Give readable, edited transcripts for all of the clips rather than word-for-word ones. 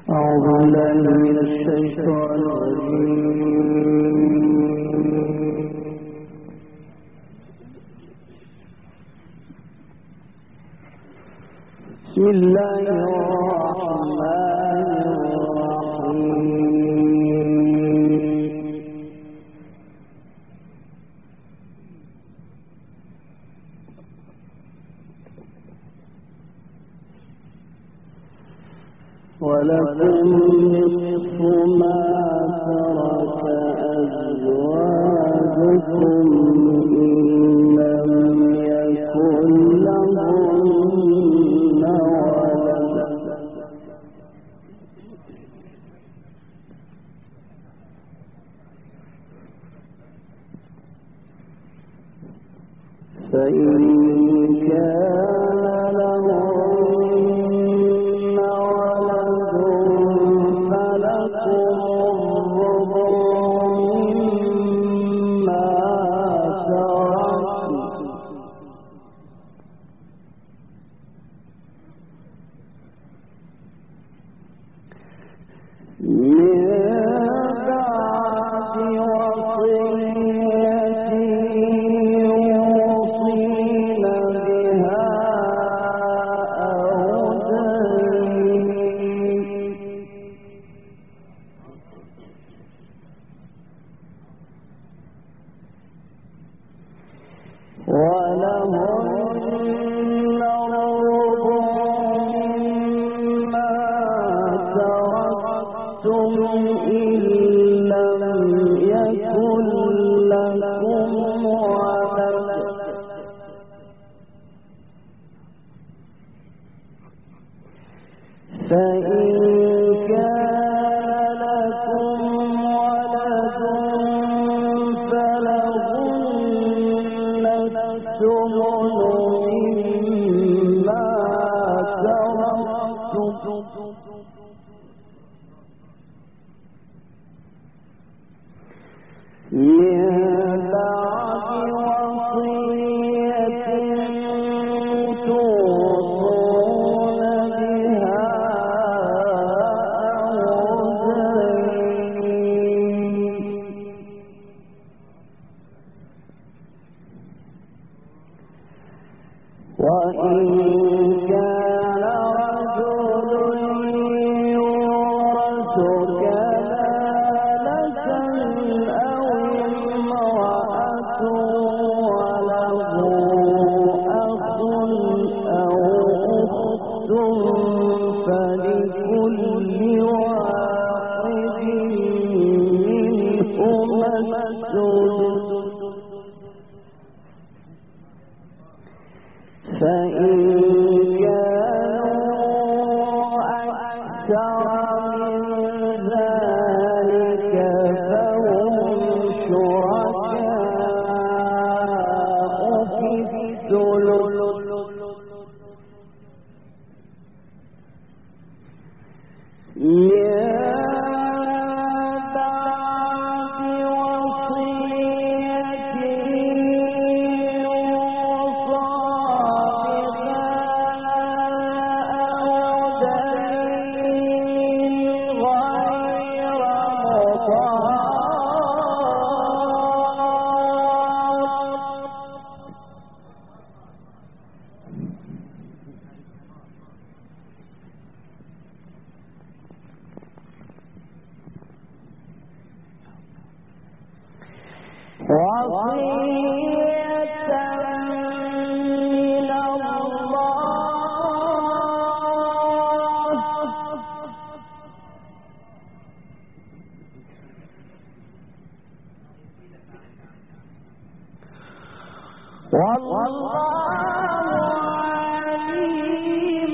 أعوذ بالله من الشيطان الرجيم. بسم الله الرحمن الرحيم. ولكم نصف ما ترك أزواجكم إن لم يكن لهن ولد فإن كان لهن ولد فلكم الربع مما تركن من بعد وصية يوصين بها أو دين ولهن الربع مما تركتم إن لم يكن لكم ولد فإن كان لكم ولد فلهن الثمن مما تركتم من بعد وصية توصون بها أو دين وإن كان رجل يورث كلالة أو امرأة وله أخ أو أخت فلكل واحد منهما السدس فإن كانوا أكثر من ذلك فهم شركاء في الثلث من بعد وصية يوصى بها أو دين غير مضار وصية من الله والله عليم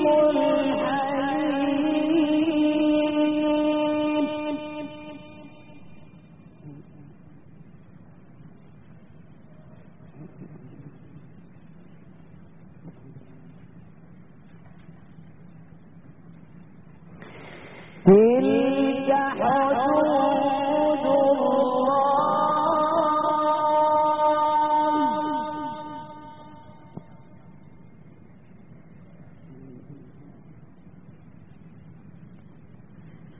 حليم. تلك حدود الله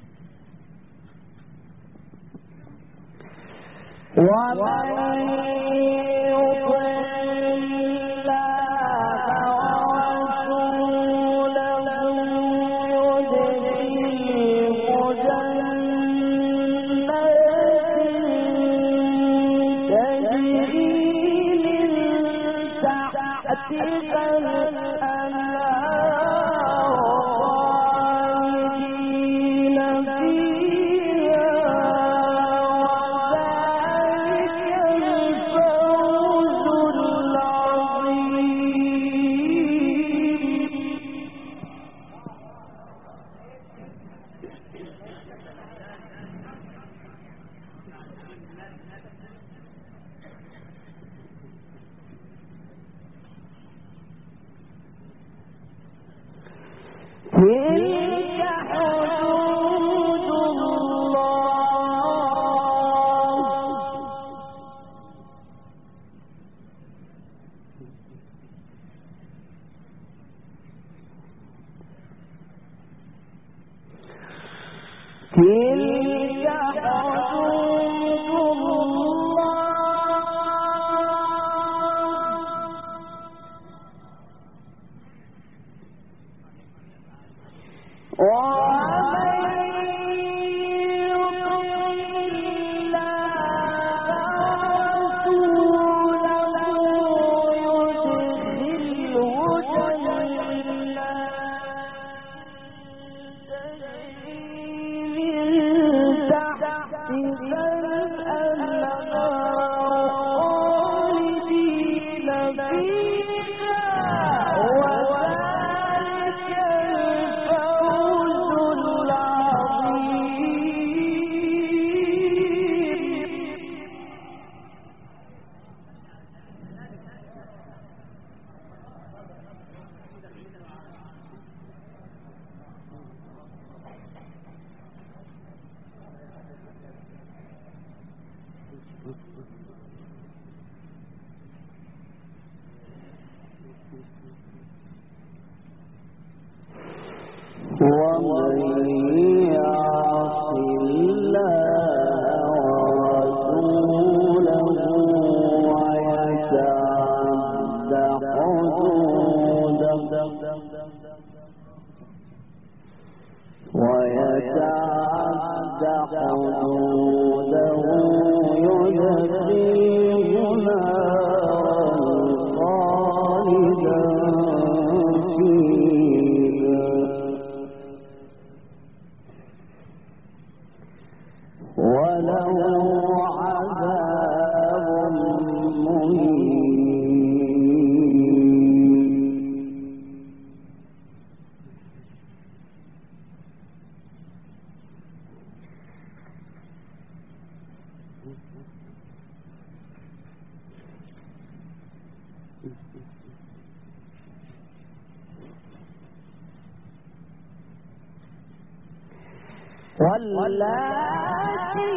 واللاتي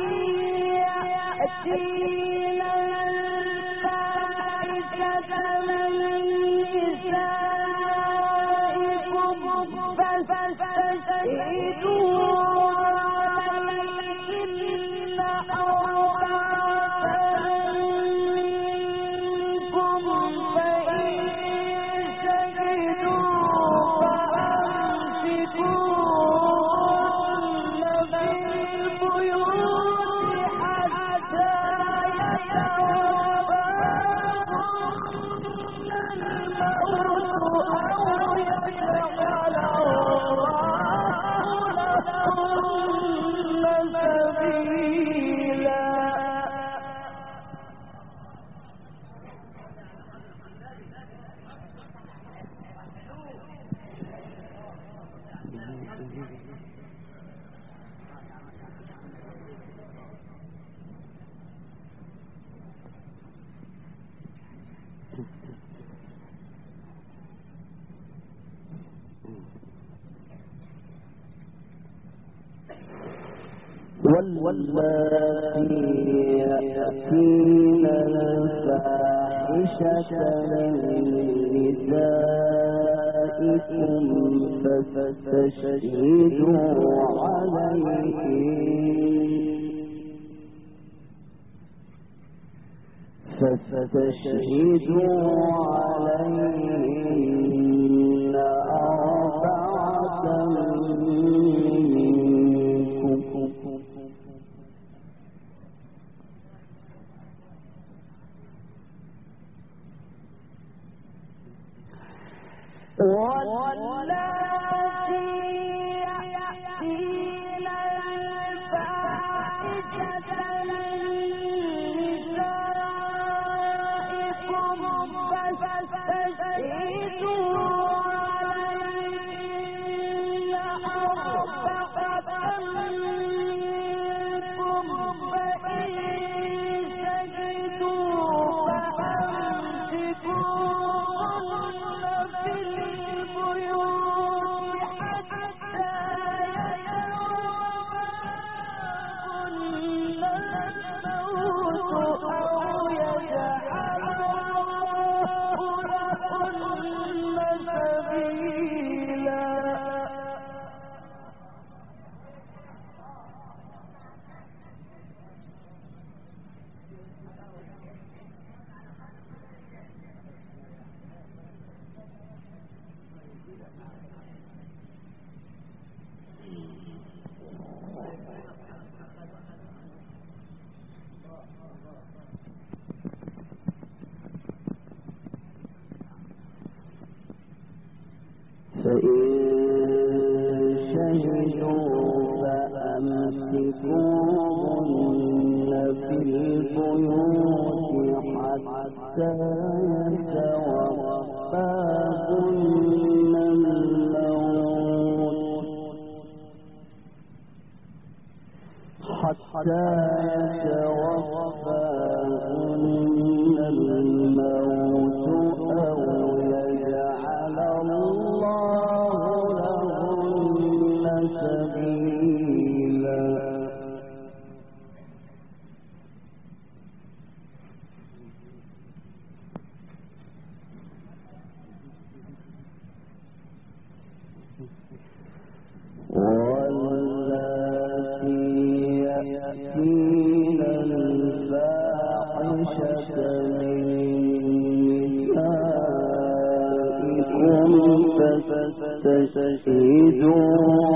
يأتين الفاحشة من نسائكم فاستشهدوا عليهن أربعة منكم فإن شهدوا واللاتي يأتين الفاحشة من نسائكم فاستشهدوا عليهن فاستشهدوا عليهن أربعة منكم واللاتي يأتين الفاحشة من نسائكم فاستشهدوا عليهن أربعة منكم فإن شهدوا فأمسكوهن في البيوت حتى يتوفاهن الموت أو يجعل الله لهن سبيلا. فإن شهدوا فأمسكوهن في البيوت حتى يتوفاهن الموت أو يجعل الله لهن سبيلا. واللاتي يأتين الفاحشة من نسائكم فاستشهدوا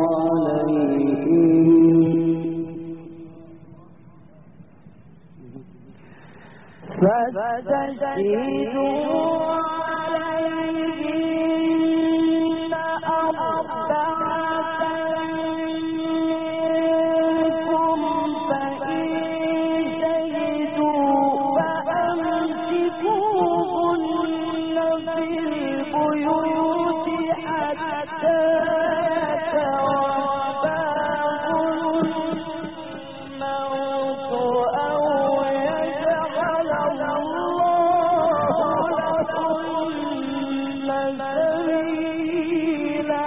عليهن أربعة منكم فإن شهدوا فأمسكوهن في البيوت حتى يتوفاهن الموت أو يجعل الله لهن سبيلا.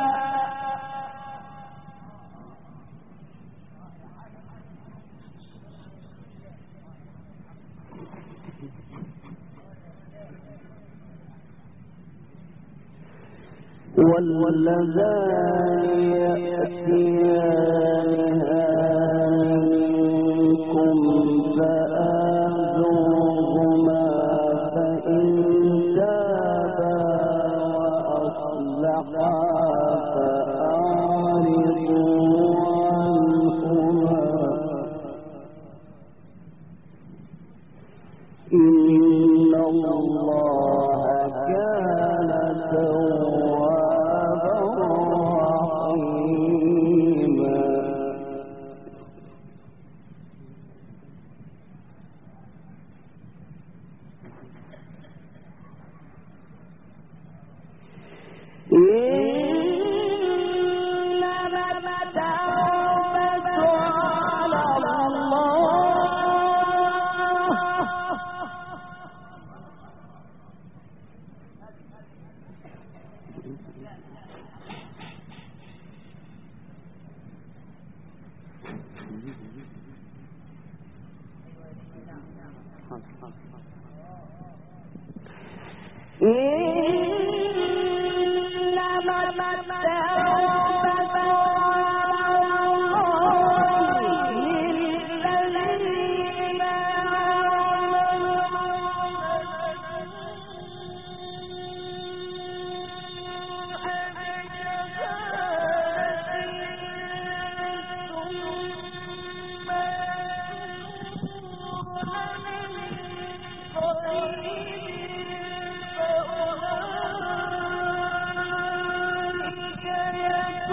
واللذان يأتيانها منكم فآذوهما فإن تابا وأصلحا فأعرضوا عنهما إن الله كان توابا رحيما. إنما التوبة على الله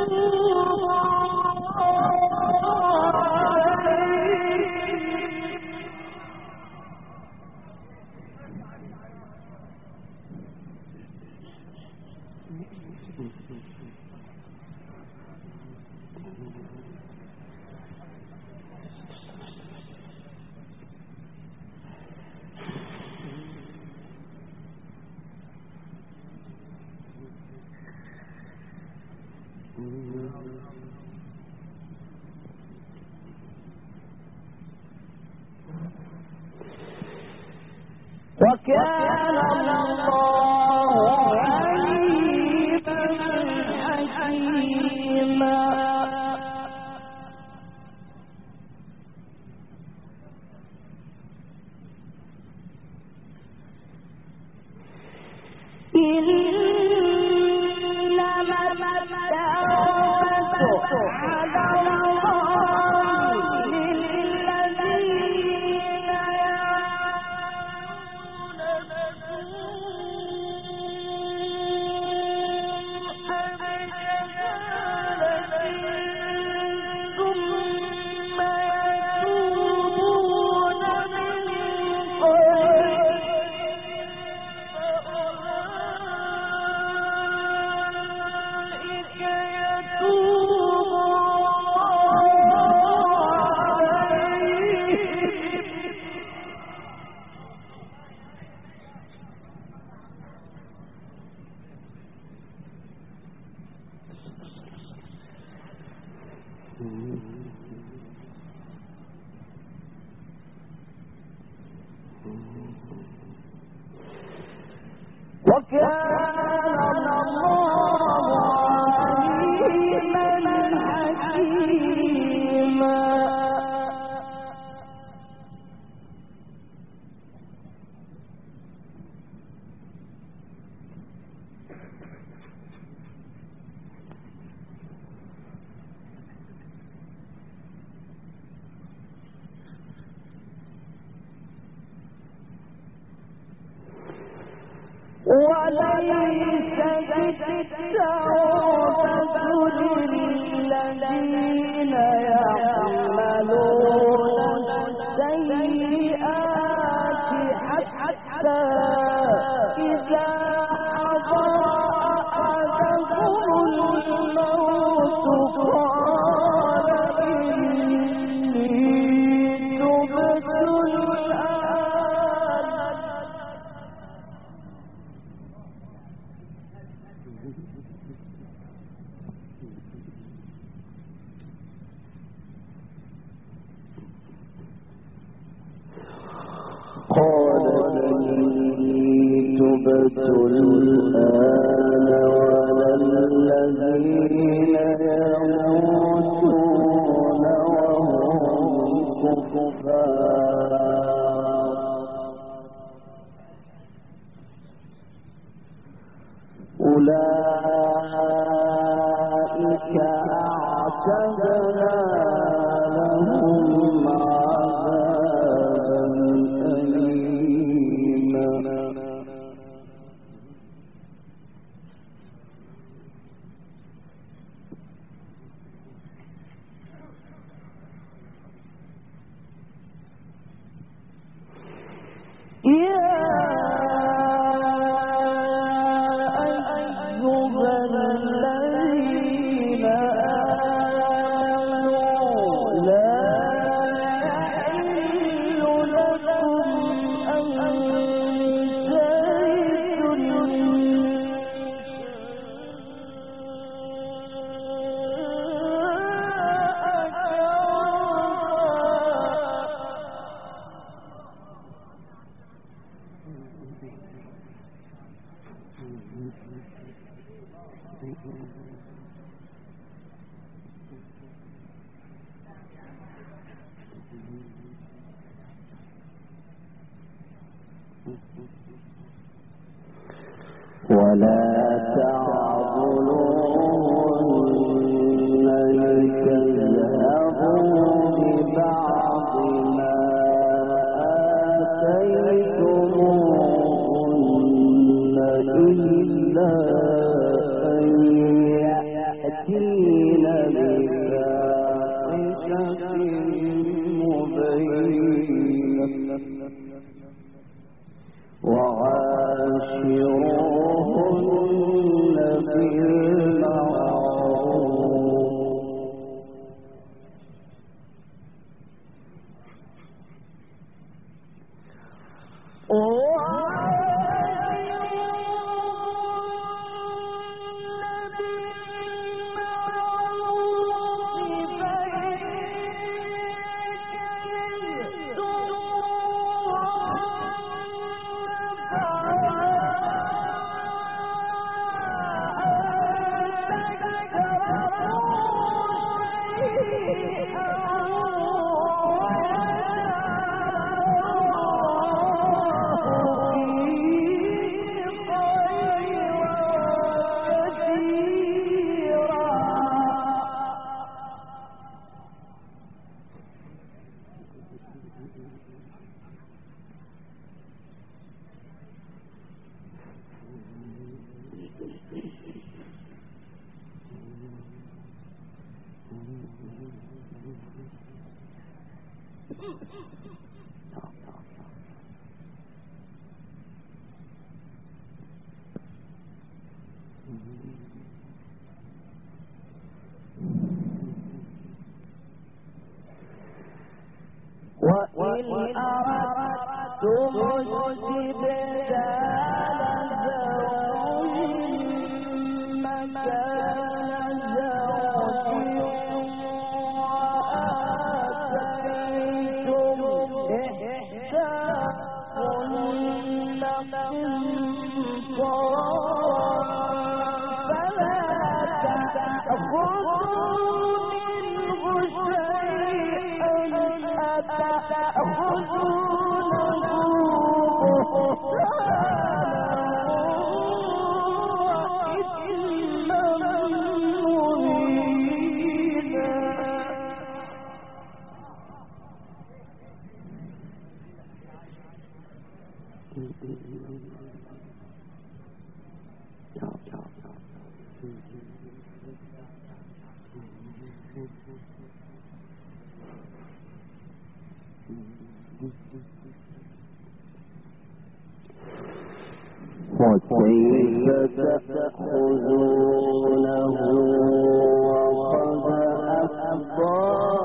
وكان الله عليما حكيما إنما التوبة على الله للذين وكان الله عليما حكيما وليست التوبة للذين يعملون السيئات حتى إذا حضر أحدهم الموت قال إني تبت الآن ولا الذين يموتون وهم كفار أولئك أعتدنا لهم عذابا أليما ولا تعضلوهن لتذهبوا ببعض ما آتيتموهن إلا أن يأتين وإن أردتم استبدال زوج مكان زوج وآتيتم إحداهن قنطارا فلا تأخذوا منه شيئا أتأخذونه بهتانا وكيف تأخذونه وقد أفضى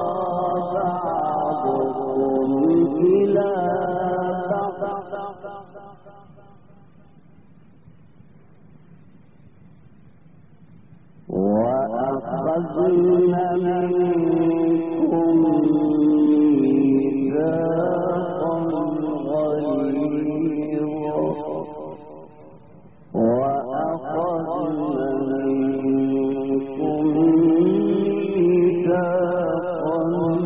بعضكم إلى بعض وأخذنا منكم ميثاقا غليظا وأخذنا منكم ميثاقا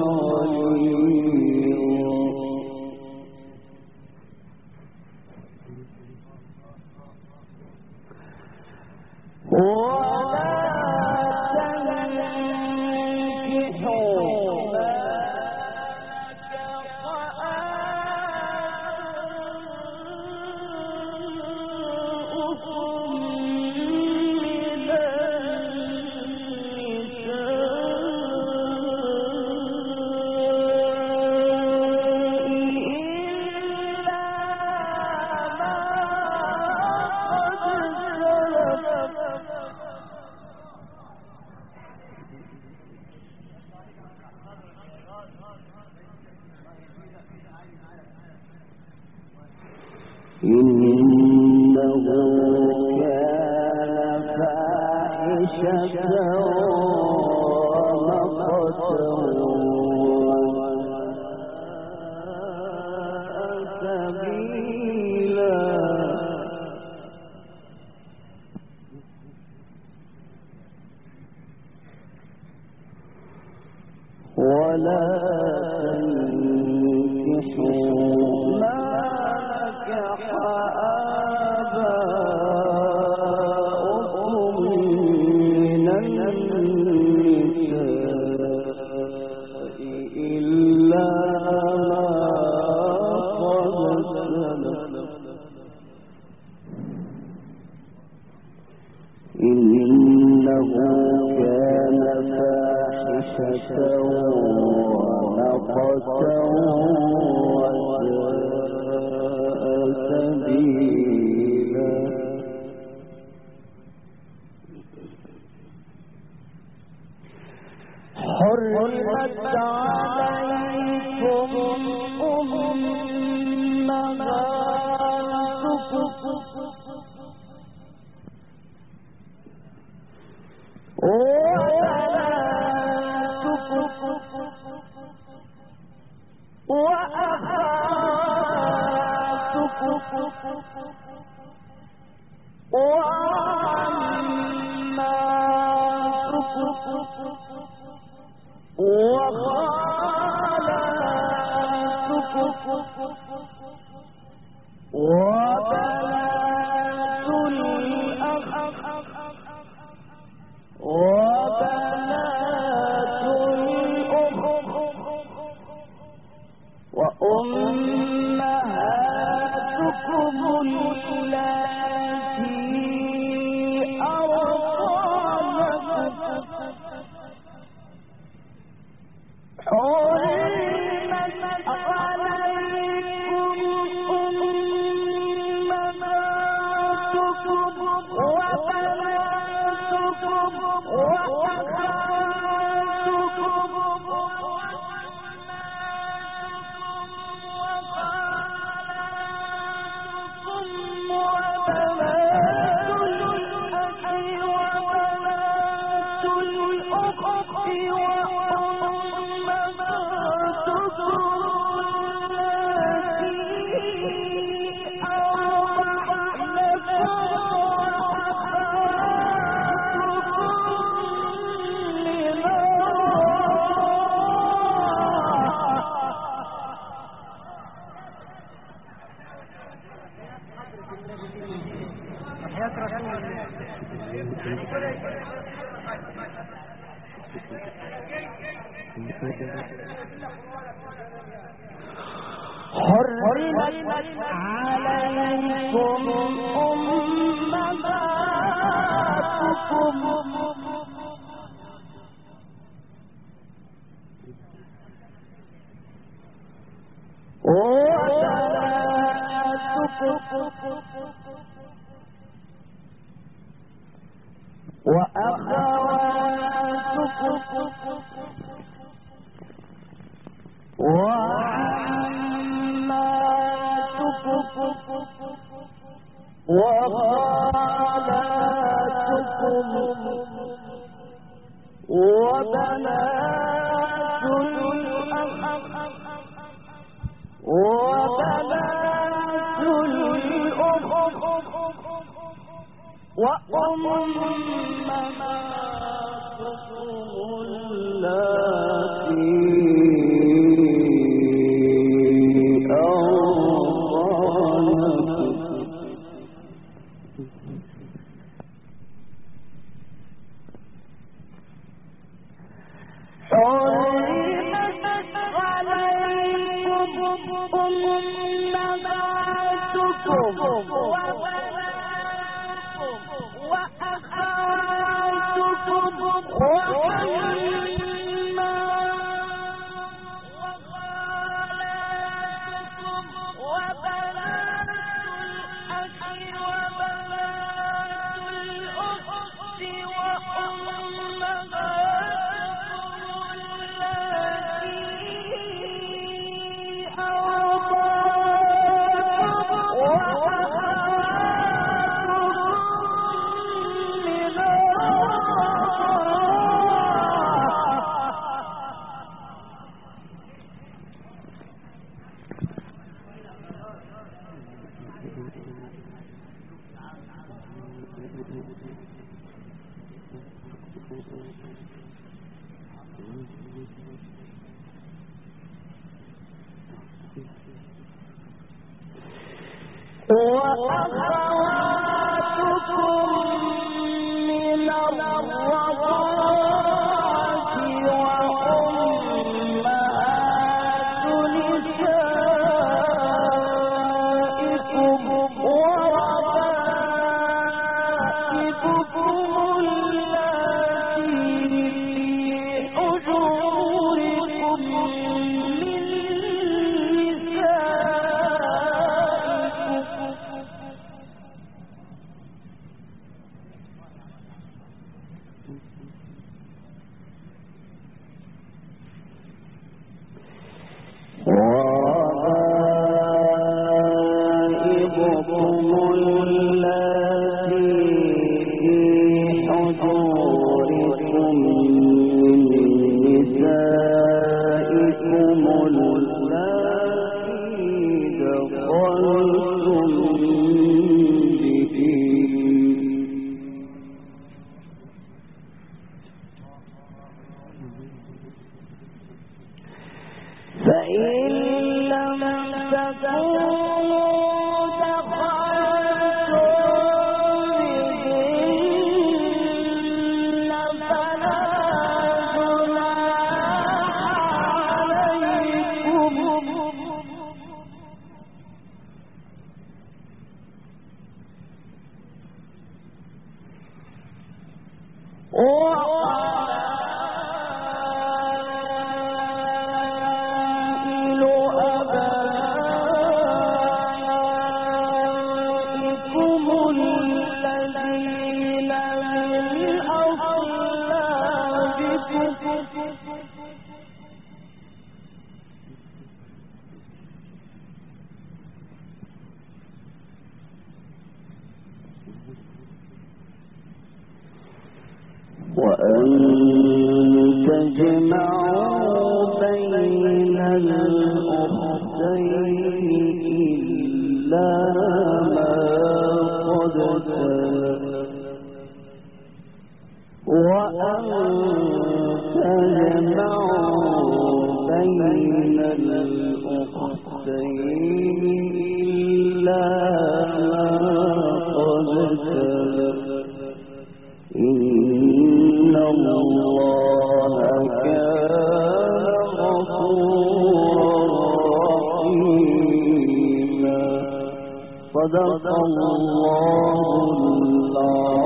غليظا إنه كان فاحشة ومقتا وساء سبيلا ولا تنكحوا ما نكح آباؤكم من النساء إلا ما قد سلف إنه كان فاحشة ومقتا وساء سبيلا حرمت عليكم أمهاتكم وأمهاتكم اللاتي أرضعنكم حرمت حرمت عليكم أمهاتكم وأخواتكم وعماتكم وخالاتكم وبنات الأخ وبنات الأخت وأمهاتكم اللاتي الذين من وأن تجمعوا بين الأختين إلا ما قد سلف وأن تجمعوا بين الأختين إلا ما قد سلف إن الله كان غفورا رحيما. صدق الله العظيم.